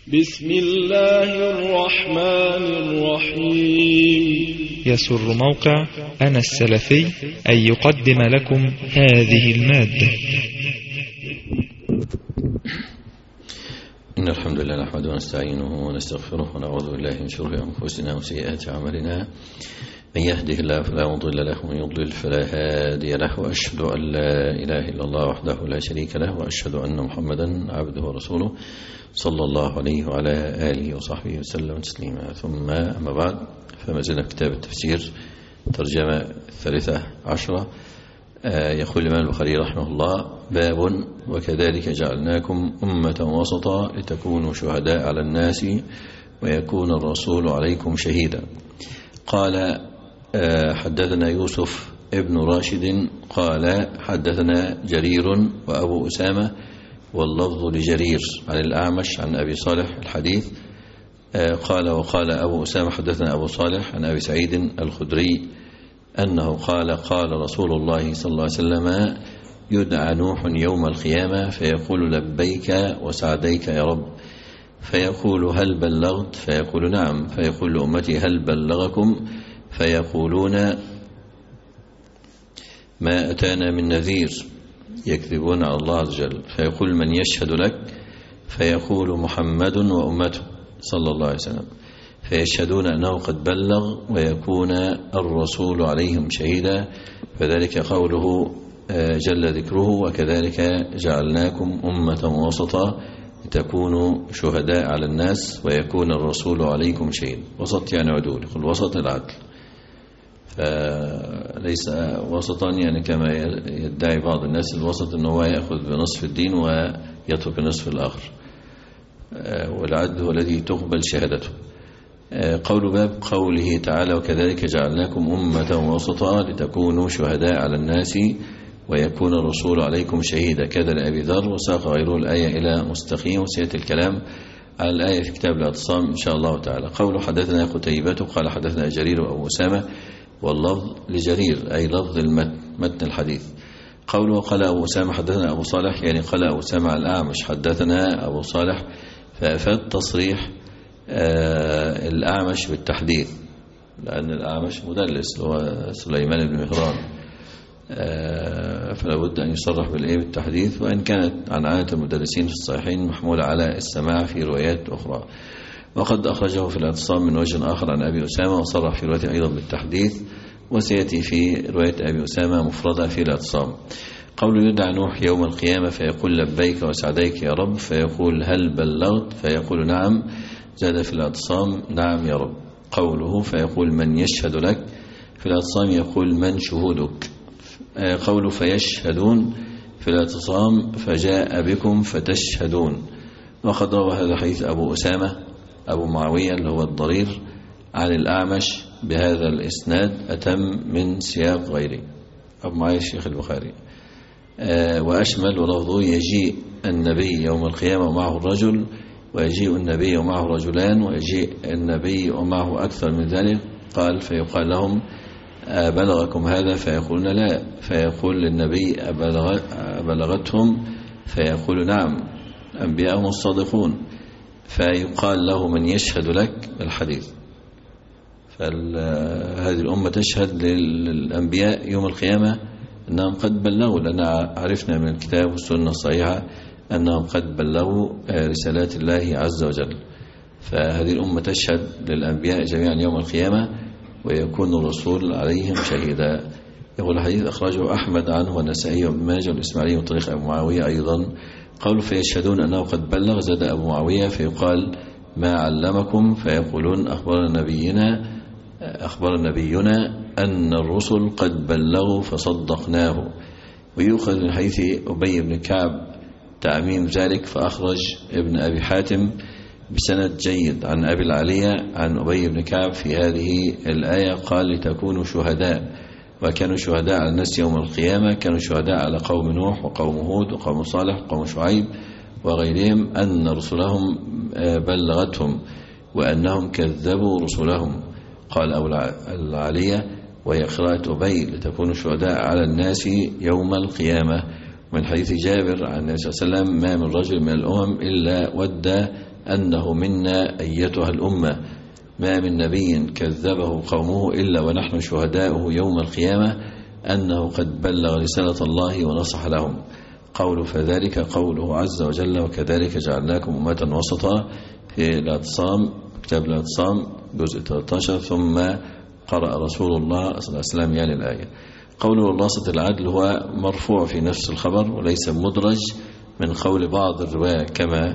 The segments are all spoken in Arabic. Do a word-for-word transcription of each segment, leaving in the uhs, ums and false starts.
بسم الله الرحمن الرحيم. يسر موقع أنا السلفي أن يقدم لكم هذه المادة. إن الحمد لله نحمده ونستعينه ونستغفره ونعوذ بالله من شرور أنفسنا وسيئات أعمالنا. من يهده الله فلا مضل له ومن يضلل فلا هادي له، وأشهد أن لا إله إلا الله وحده لا شريك له، وأشهد أن محمدا عبده ورسوله صلى الله عليه وعلى آله وصحبه وسلم تسليما. ثم أما بعد، فما زلنا في كتاب التفسير ترجمة الثالثة عشرة. يقول الإمام البخاري رحمه الله: باب وكذلك جعلناكم أمة وسطا لتكونوا شهداء على الناس ويكون الرسول عليكم شهيدا. قال: حدثنا يوسف ابن راشد قال حدثنا جرير وأبو أسامة واللفظ لجرير عن الأعمش عن أبي صالح الحديث. قال: وقال أبو أسامة حدثنا أبو صالح عن أبي سعيد الخدري أنه قال: قال رسول الله صلى الله عليه وسلم: يدعى نوح يوم القيامة فيقول لبيك وسعديك يا رب، فيقول هل بلغت؟ فيقول نعم، فيقول لأمتي هل بلغكم؟ فيقولون ما أتانا من نذير، يكذبون على الله عز وجل. فيقول من يشهد لك؟ فيقول محمد وأمته صلى الله عليه وسلم، فيشهدون أنه قد بلغ ويكون الرسول عليهم شهيدا. فذلك قوله جل ذكره: وكذلك جعلناكم أمة وسطا لتكونوا شهداء على الناس ويكون الرسول عليكم شهيد. وسط يعني عدول، يقول وسط العدل، فليس وسطا يعني كما يدعي بعض الناس الوسط أنه يأخذ بنصف الدين ويترك النصف الآخر، والعدل هو الذي تقبل شهادته. قول باب قوله تعالى: وكذلك جعلناكم أمة وسطا لتكونوا شهداء على الناس ويكون الرسول عليكم شهيدا. كذا لأبي ذر، وساق غيره الآية إلى مستقيم، وسيأتي الكلام على الآية في كتاب الاعتصام إن شاء الله تعالى. قوله حدثنا قتيبة قال حدثنا جرير وأبو أسامة واللفظ لجرير أي لفظ المتن متن الحديث. قوله قال أبو أسامة حدثنا أبو صالح يعني قال أبو أسامة الأعمش حدثنا أبو صالح، فأفاد تصريح آه الأعمش بالتحديث، لأن الأعمش مدلس هو سليمان بن مهران، آه فلا بد أن يصرح بالإيه بالتحديث، وإن كانت عن عادة المدلسين في الصحيحين محمولة على السماع في روايات أخرى. وقد أخرجه في الاعتصام من وجه آخر عن أبي أسامة، وصرح في روايته أيضا بالتحديث، وسيأتي في رواية أبي أسامة مفردة في الاعتصام. قول يدعى نوح يوم القيامة فيقول لبيك وسعديك يا رب، فيقول هل بلغت؟ فيقول نعم، زاد في الاعتصام نعم يا رب. قوله فيقول من يشهد لك؟ في الاعتصام يقول من شهودك. قوله فيشهدون في الاعتصام فجاء بكم فتشهدون. وقد روى هذا الحديث أبو أسامة أبو معاوية اللي هو الضرير عن الأعمش بهذا الإسناد أتم من سياق غيره. أبو معاوية الشيخ البخاري آه وأشمل، ولفظه يجيء النبي يوم القيامة ومعه الرجل، ويجيء النبي ومعه رجلان، ويجيء النبي ومعه أكثر من ذلك. قال فيقال لهم أبلغكم هذا؟ فيقولون لا، فيقول للنبي أبلغتهم؟ فيقول نعم، أنبياءهم الصادقون. فيقال له من يشهد لك؟ الحديث. فهذه الأمة تشهد للأنبياء يوم القيامة أنهم قد بلغوا، لأن عرفنا من الكتاب والسنة الصحيحة أنهم قد بلغوا رسالات الله عز وجل. فهذه الأمة تشهد للأنبياء جميعا يوم القيامة ويكون الرسول عليهم شهيدا. يقول الحديث أخرجه أحمد عنه والنسائي وابن ماجه والإسماعيلي من طريق أبو معاوية أيضا. قالوا فيشهدون أنه قد بلغ، زاد أبو معاوية فيقال ما علمكم؟ فيقولون أخبر نبينا أخبر نبينا أن الرسل قد بلغوا فصدقناه. ويؤخذ من حديث أبي بن كعب تعميم ذلك، فأخرج ابن أبي حاتم بسند جيد عن أبي العالية عن أبي بن كعب في هذه الآية قال لتكونوا شهداء، وكانوا شهداء على الناس يوم القيامة، كانوا شهداء على قوم نوح وقوم هود وقوم صالح وقوم شعيب وغيرهم أن رسلهم بلغتهم وأنهم كذبوا رسلهم. قال أبو العالية وهي قراءة أبي لتكونوا شهداء على الناس يوم القيامة. من حديث جابر عن النبي صلى الله عليه وسلم ما من رجل من الأمم إلا ودى أنه منا أيتها الأمة ما من نبي كذبه قومه إلا ونحن شهداؤه يوم القيامة أنه قد بلغ رسالة الله ونصح لهم. قول فذلك قوله عز وجل وكذلك جعلناكم أمة وسطا في الاعتصام كتاب الاعتصام جزء ثلاثة عشر. ثم قرأ رسول الله صلى الله عليه وسلم يعني الآية. قوله الوسط العدل هو مرفوع في نفس الخبر وليس مدرج من قول بعض الرواة كما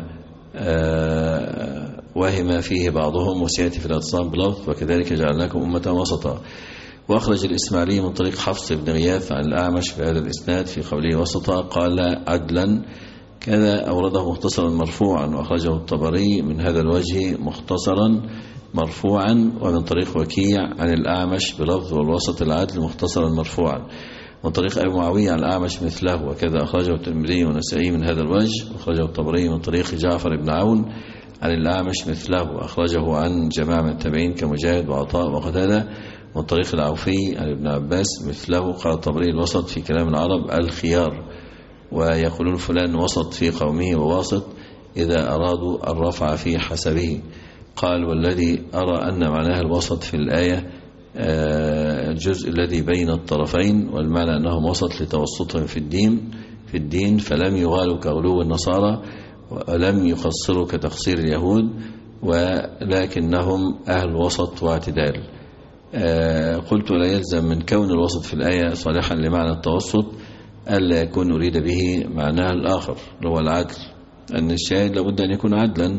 وهم فيه بعضهم وسيأتي في الاعتصام بلفظ وكذلك جعلناكم أمة وسطا. وأخرج الإسماعيلي من طريق حفص بن غياث عن الأعمش في هذا الإسناد في قوله وسطا قال عدلا كذا أورده مختصرا مرفوعا. وأخرجه الطبري من هذا الوجه مختصرا مرفوعا ومن طريق وكيع عن الأعمش بلفظ والوسط العدل مختصرا مرفوعا. من طريق أبي معاوية عن الأعمش مثله وكذا أخرجه الترمذي والنسائي من هذا الوجه. وأخرجه الطبري من طريق جعفر بن عون عن الأعمش مثله وأخرجه عن جماعة من التابعين كمجاهد وعطاء وقتادة. من طريق العوفي عن ابن عباس مثله. قال الطبري الوسط في كلام العرب الخيار ويقولون فلان وسط في قومه وواسط إذا أرادوا الرفع في حسبه. قال والذي أرى أن معناها الوسط في الآية الجزء الذي بين الطرفين والمعنى أنهم وسط لتوسطهم في الدين في الدين فلم يغالوا كغلو النصارى ولم يقصروا كتقصير اليهود ولكنهم أهل وسط واعتدال. قلت لا يلزم من كون الوسط في الآية صالحا لمعنى التوسط ألا يكون أريد به معناه الآخر هو العدل أن الشاهد لابد أن يكون عدلا.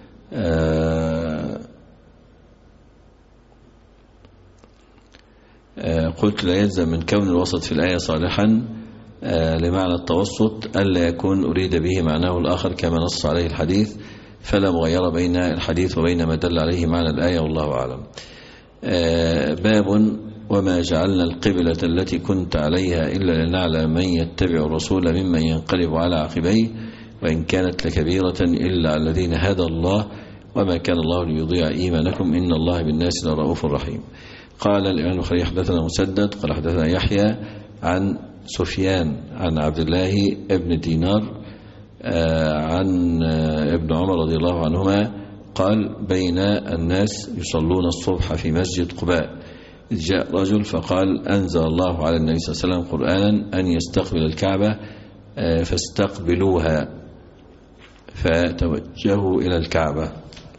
قلت لا يلزم من كون الوسط في الآية صالحا لمعنى التوسط ألا يكون أريد به معناه الآخر كما نص عليه الحديث فلا مغير بين الحديث وبين ما دل عليه معنى الآية والله أعلم. باب وما جعلنا القبلة التي كنت عليها إلا لنعلم من يتبع الرسول ممن ينقلب على عقبيه وإن كانت لكبيرة إلا على الذين هدى الله وما كان الله ليضيع إيمانكم إن الله بالناس لرؤوف رحيم. قال الإمام البخاري حدثنا مسدد قال حدثنا يحيى عن سفيان عن عبد الله ابن دينار عن ابن عمر رضي الله عنهما قال بين الناس يصلون الصبح في مسجد قباء إذ جاء رجل فقال أنزل الله على النبي صلى الله عليه وسلم قرآنا أن يستقبل الكعبة فاستقبلوها فتوجهوا إلى الكعبة.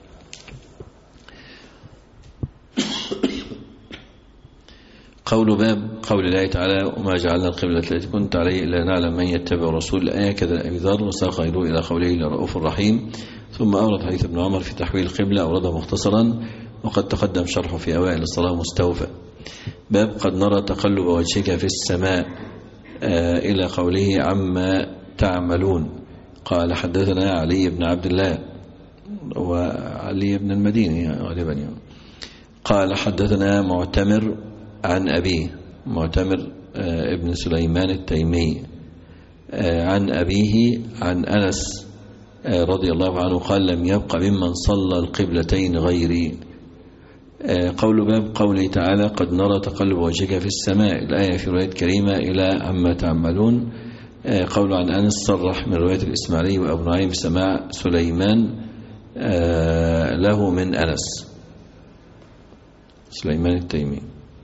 قول باب قول الله تعالى وما جعلنا القبلة التي كنت عليه إلا نعلم من يتبع الرسول الآية كذا أبي ذر وساق غيره إلى قوله لرؤوف الرحيم. ثم أورد حديث ابن عمر في تحويل القبلة أورده مختصرا وقد تقدم شرحه في أوائل الصلاة مستوفى. باب قد نرى تقلب وجهك في السماء آه إلى قوله عما تعملون. قال حدثنا علي بن عبد الله وعلي بن المديني غالبا قال حدثنا معتمر عن أبيه معتمر آه ابن سليمان التيمي آه عن أبيه عن أنس آه رضي الله عنه قال لم يبق ممن صلى القبلتين غيري. آه قول باب قوله تعالى قد نرى تقلب وجهك في السماء الآية في رواية كريمة إلى عما تعملون. آه قول عن أنس صرح من رواية الإسماعيلي وأبو نعيم سماع سليمان آه له من أنس سليمان التيمي.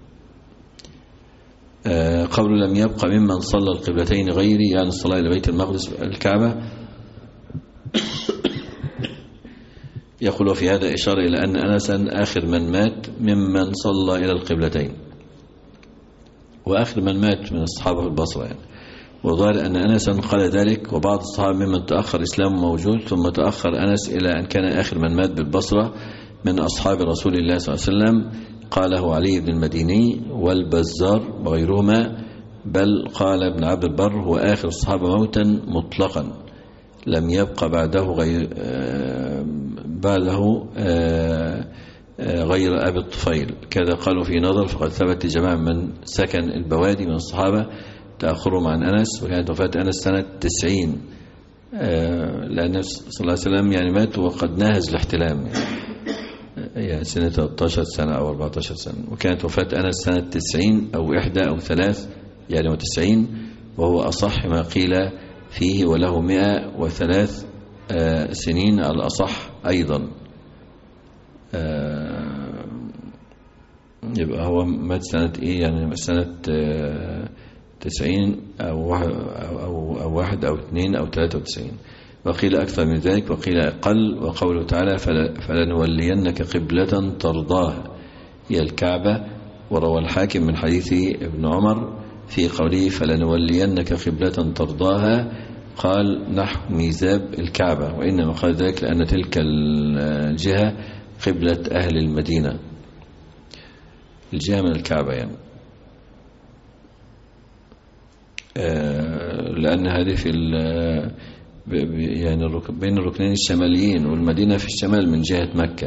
آه قول لم يبق ممن صلى القبلتين غيري يعني الصلاة إلى بيت المقدس الكعبة. يقول في هذا إشارة إلى أن أنسا آخر من مات ممن صلى إلى القبلتين وآخر من مات من الصحابة في البصرة يعني. وظهر أن أنسا قال ذلك وبعض الصحابة ممن تأخر إسلامه موجود ثم تأخر أنس إلى أن كان آخر من مات بالبصرة من أصحاب رسول الله صلى الله عليه وسلم. قاله علي بن المديني والبزار وغيرهما بل قال ابن عبد البر هو آخر الصحابة موتا مطلقا لم يبقى بعده غير بعده غير أبي الطفيل كذا قالوا في نظر فقد ثبت جماعة من سكن البوادي من الصحابة تأخرهم عن أنس وكانت وفاة أنس سنة تسعين لأن صلى الله عليه وسلم يعني مات وقد ناهز الاحتلام يعني سنة ثلاثة عشر سنة أو أربعة عشر سنة وكانت وفاة أنس سنة تسعين أو إحدى أو ثلاث يعني وتسعين وهو أصح ما قيل فيه وله مئة وثلاث سنين على الأصح أيضا. يبقى هو مات سنة إيه؟ يعني سنة تسعين أو أو أو واحد أو اثنين أو ثلاثة وتسعين، وقيل أكثر من ذلك وقيل أقل. وقوله تعالى فلنولينك قبلة ترضاها هي الكعبة. وروى الحاكم من حديث ابن عمر في قوله فلنولينك قبلة ترضاها قال نحو ميزاب الكعبة، وإنما قال ذلك لأن تلك الجهة قبلة أهل المدينة، الجهة من الكعبة يعني، لأن هذه في يعني بين الركنين الشماليين، والمدينة في الشمال من جهة مكة.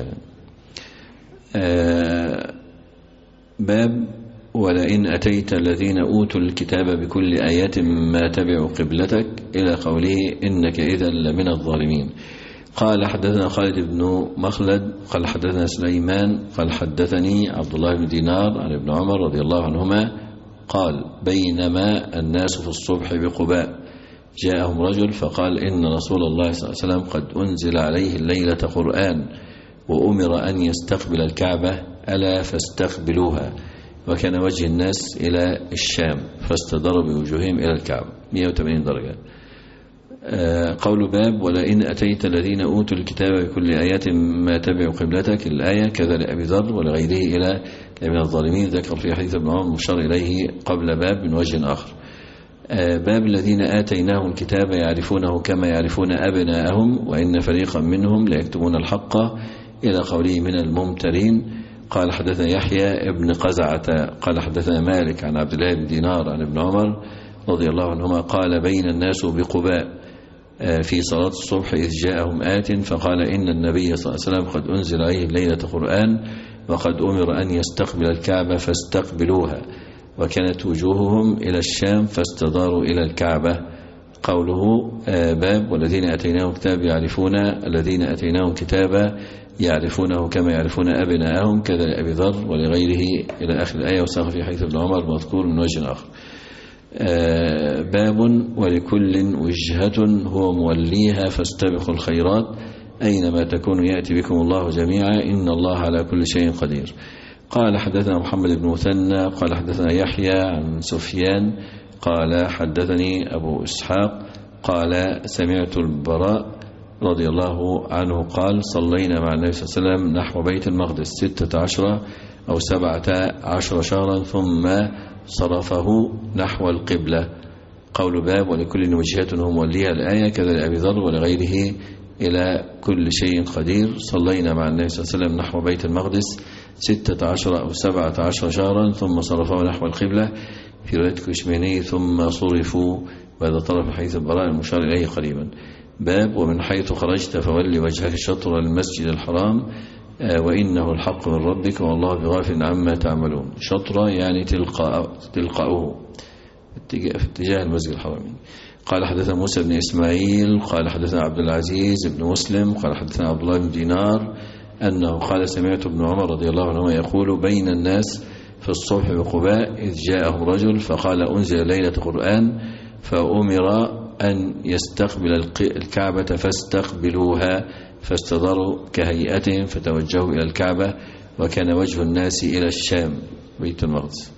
باب ولئن أتيت الذين أوتوا الكتاب بكل آيات ما تبعوا قبلتك إلى قوله إنك إذا لمن الظالمين. قال حدثنا خالد بن مخلد قال حدثنا سليمان قال حدثني عبد الله بن دينار عن ابن عمر رضي الله عنهما قال بينما الناس في الصبح بقباء جاءهم رجل فقال إن رسول الله صلى الله عليه وسلم قد أنزل عليه الليلة قرآن وأمر أن يستقبل الكعبة ألا فاستقبلوها، وكان وجه الناس إلى الشام فاستدار بوجوههم إلى الكعبة مئة وثمانين درجة. قول باب ولئن أتيت الذين أوتوا الكتاب بكل آيات ما تبعوا قبلتك الآية كذا لأبي ذر ولغيره إلى من الظالمين، ذكر في حديث ابن عمر مشار إليه قبل باب من وجه آخر. باب الذين آتيناهم الكتاب يعرفونه كما يعرفون أبناءهم وإن فريقا منهم ليكتمون الحق إلى قوله من الممترين. قال حدثنا يحيى ابن قزعة قال حدثنا مالك عن عبد الله بن دينار عن ابن عمر رضي الله عنهما قال بين الناس بقباء في صلاة الصبح إذ جاءهم آت فقال إن النبي صلى الله عليه وسلم قد أنزل عليه الليلة قرآن وقد أمر أن يستقبل الكعبة فاستقبلوها، وكانت وجوههم إلى الشام فاستداروا إلى الكعبة. قوله باب والذين أتيناهم كتاب يعرفون الذين أتيناهم كتابا يعرفونه كما يعرفون أبناءهم كذا لأبي ذر ولغيره إلى آخر الآية، وساق في حديث ابن عمر مذكور من وجه آخر. باب ولكل وجهة هو موليها فاستبقوا الخيرات أينما تكونوا يأتي بكم الله جميعا إن الله على كل شيء قدير. قال حدثنا محمد بن مثنى قال حدثنا يحيى عن سفيان قال حدثني أبو إسحاق قال سمعت البراء رضي الله عنه قال صلينا مع النبي صلى الله عليه وسلم نحو بيت المقدس ستة عشر أو سبعة عشر شهرا ثم صرفه نحو القبلة. قول باب ولكل وجهة هم وليها الآية كذا لأبي ذر ولغيره إلى كل شيء قدير. صلينا مع النبي صلى الله عليه وسلم نحو بيت المقدس ستة عشر أو سبعة عشر شهرا ثم صرفه نحو القبلة في رواية كشميني ثم صرفوا، وهذا طرف حديث البراء المشار إليه قريبا. باب ومن حيث خرجت فولي وجهك شطر المسجد الحرام وإنه الحق من ربك والله بغافل عما تعملون. شطر يعني تلقاء تلقاؤه في اتجاه المسجد الحرام. قال حدثنا موسى بن إسماعيل قال حدثنا عبد العزيز بن مسلم قال حدثنا عبد الله بن دينار أنه قال سمعت ابن عمر رضي الله عنه يقول بين الناس في الصبح بقباء إذ جاءهم رجل فقال أنزل ليلة قرآن فأمر أن يستقبل الكعبة فاستقبلوها فاستداروا كهيئتهم فتوجهوا إلى الكعبة وكان وجه الناس إلى الشام بيت المقدس.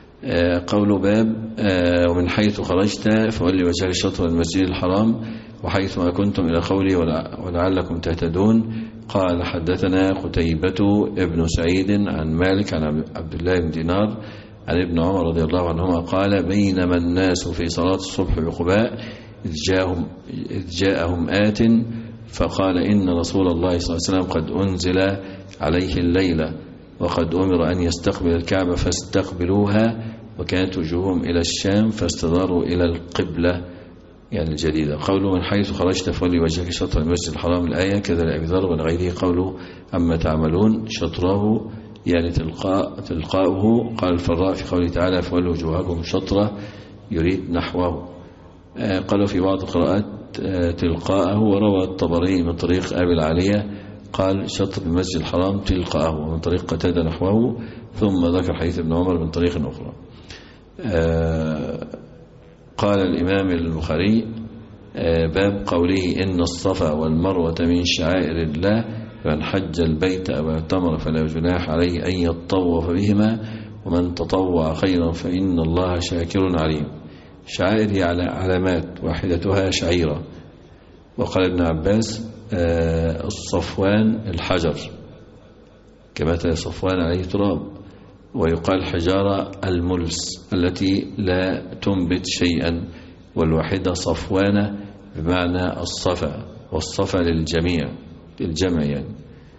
قول باب ومن حيث خرجت فولي وجهك شطر المسجد الحرام وحيث ما كنتم إلى قولي ولعلكم تهتدون. قال حدثنا قتيبة ابن سعيد عن مالك عن عبد الله بن دينار عن ابن عمر رضي الله عنهما قال بينما الناس في صلاة الصبح بقباء إذ جاءهم, إذ جاءهم آت فقال إن رسول الله صلى الله عليه وسلم قد أنزل عليه الليلة وقد أمر أن يستقبل الكعبة فاستقبلوها وكانت وجوههم إلى الشام فاستداروا إلى القبلة يعني الجديدة. قوله من حيث خرجت فولي وجهك شطر المسجد الحرام الآية كذا لأبي ذر ولغيره قوله أما تعملون شطره يعني تلقاء تلقاؤه. قال الفراء في قوله تعالى فولوا وجوهكم شطره يريد نحوه. قالوا في بعض القراءات تلقاءه. وروى الطبري من طريق أبي العالية قال شطر المسجد الحرام تلقاءه ومن طريق قتادة نحوه ثم ذكر حديث ابن عمر من طريق أخرى. قال الإمام البخاري باب قوله إن الصفا والمروة من شعائر الله فمن حج البيت أو اعتمر فلا جناح عليه أن يطوف بهما ومن تطوع خيرا فإن الله شاكر عليم. شعائر هي علامات واحدتها شعيرة. وقال ابن عباس الصفوان الحجر كمثل صفوان عليه تراب، ويقال حجارة الملس التي لا تنبت شيئا، والواحدة صفوانة بمعنى الصفا، والصفا للجميع الجمع يعني.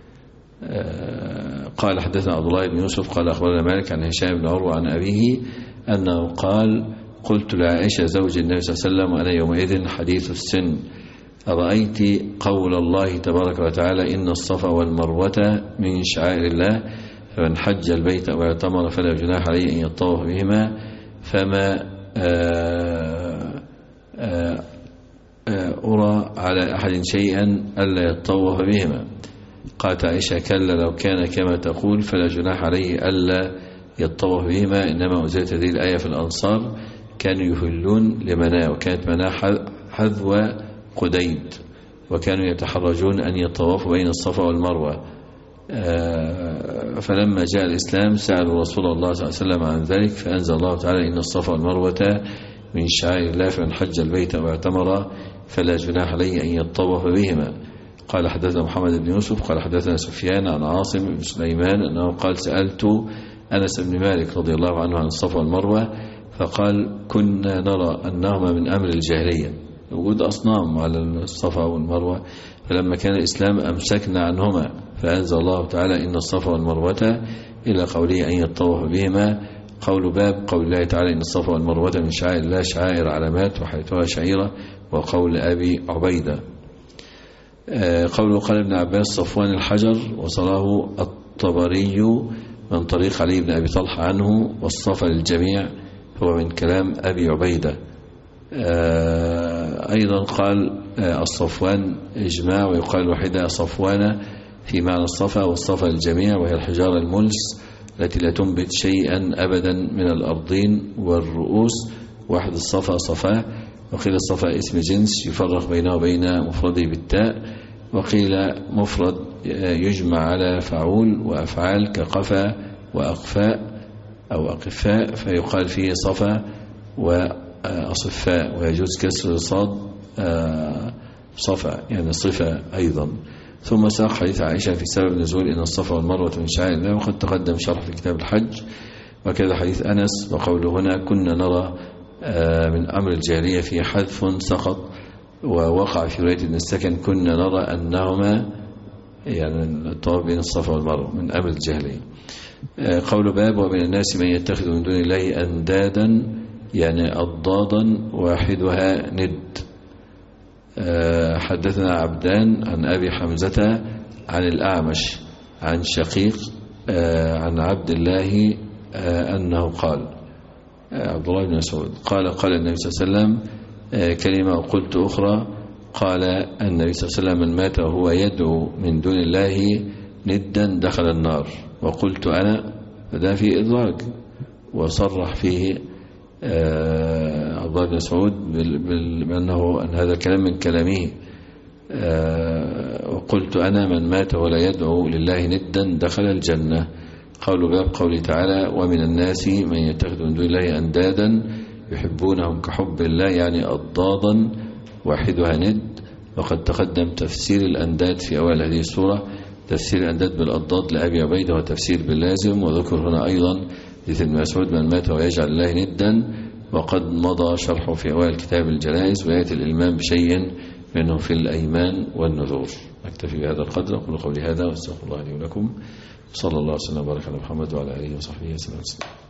قال حدثنا عبد الله بن يوسف قال أخبرنا مالك عن هشام بن عروة عن أبيه أنه قال قلت لعائشة زوج النبي صلى الله عليه وسلم وأنا يومئذ حديث السن أرأيت قول الله تبارك وتعالى إن الصفا والمروة من شعائر الله فمن حج البيت أو اعتمر فلا جناح عليه أن يطوف بهما فما آآ آآ أرى على أحد شيئا ألا يطوف بهما. قالت عائشة كلا لو كان كما تقول فلا جناح عليه ألا يطوف بهما، إنما أنزلت هذه الآية في الأنصار كانوا يهلون لمناه، وكانت مناه حذو قديد، وكانوا يتحرجون أن يطوفوا بين الصفا والمروة. فلما جاء الإسلام سألوا رسول الله صلى الله عليه وسلم عن ذلك فأنزل الله تعالى إن الصفا والمروة من شعائر الله فمن حج البيت واعتمر فلا جناح عليه أن يطوف بهما. قال حدثنا محمد بن يوسف قال حدثنا سفيان عن عاصم بن سليمان أنه قال سألت أنس بن مالك رضي الله عنه عن الصفا والمروة فقال كنا نرى أنهما من أمر الجاهلية، وجود أصنام على الصفا والمروة، فلما كان الإسلام أمسكنا عنهما فأنزل الله تعالى إن الصفا والمروة إلى قوله أن يطوف بهما. قول باب قول الله تعالى إن الصفا والمروة من شعائر الله شعائر علامات وحيثها شعيرة. وقول أبي عبيدة قوله قال ابن عباس صفوان الحجر وصلاه الطبري من طريق علي بن أبي طلحة عنه، والصفا للجميع هو من كلام أبي عبيدة. أيضا قال الصفوان إجماع، ويقال وحدة صفوانة في معنى الصفا، والصفا للجميع وهي الحجارة الملس التي لا تنبت شيئا أبدا من الأرضين والرؤوس. واحد الصفا صفا، وقيل الصفا اسم جنس يفرق بينه وبين مفرده بالتاء، وقيل مفرد يجمع على فعول وأفعال كقفا وأقفاء أو أقفاء فيقال فيه صفا وأصفاء، ويجوز كسر صاد صفا يعني صفة أيضا. ثم ساق حديث عائشة في سبب نزول إن الصفا والمروة من شعائر الله، وقد تقدم شرح في كتاب الحج. وكذا حديث أنس وقوله هنا كنا نرى من أمر الجاهلية في حذف سقط، ووقع في رواية ابن السكن كنا نرى أنهما يعني الطواف بين الصفا والمروة من أمر الجاهلية. قول باب ومن الناس من يتخذ من دون الله أندادا يعني أضدادا واحدها ند. حدثنا عبدان عن أبي حمزة عن الأعمش عن شقيق عن عبد الله أنه قال عبد الله بن مسعود قال قال النبي صلى الله عليه وسلم كلمة وقلت أخرى قال النبي صلى الله عليه وسلم من مات وهو يدعو من دون الله ندا دخل النار. وقلت أنا فده فيه إدراج، وصرح فيه عبد الله بن مسعود بأنه أن هذا الكلام من كلامه. وقلت أنا من مات ولا يدعو لله ندا دخل الجنة. قول باب قوله تعالى ومن الناس من يتخذ من دون الله أندادا يحبونهم كحب الله يعني أضدادا واحدها ند. وقد تقدم تفسير الأنداد في أول هذه السورة، تفسير الأنداد بالأضداد لأبي عبيدة وتفسير باللازم. وذكر هنا أيضا حديث ابن مسعود من مات ويجعل الله ندا، وقد مضى شرحه في أوائل كتاب الجنائز، ويأتي الإلمام بشيء منه في الأيمان والنذور. أكتفي بهذا القدر، أقول قولي هذا واستغفر الله لي ولكم. صلى الله وسلم وبارك على محمد وعلى آله وصحبه وسلم.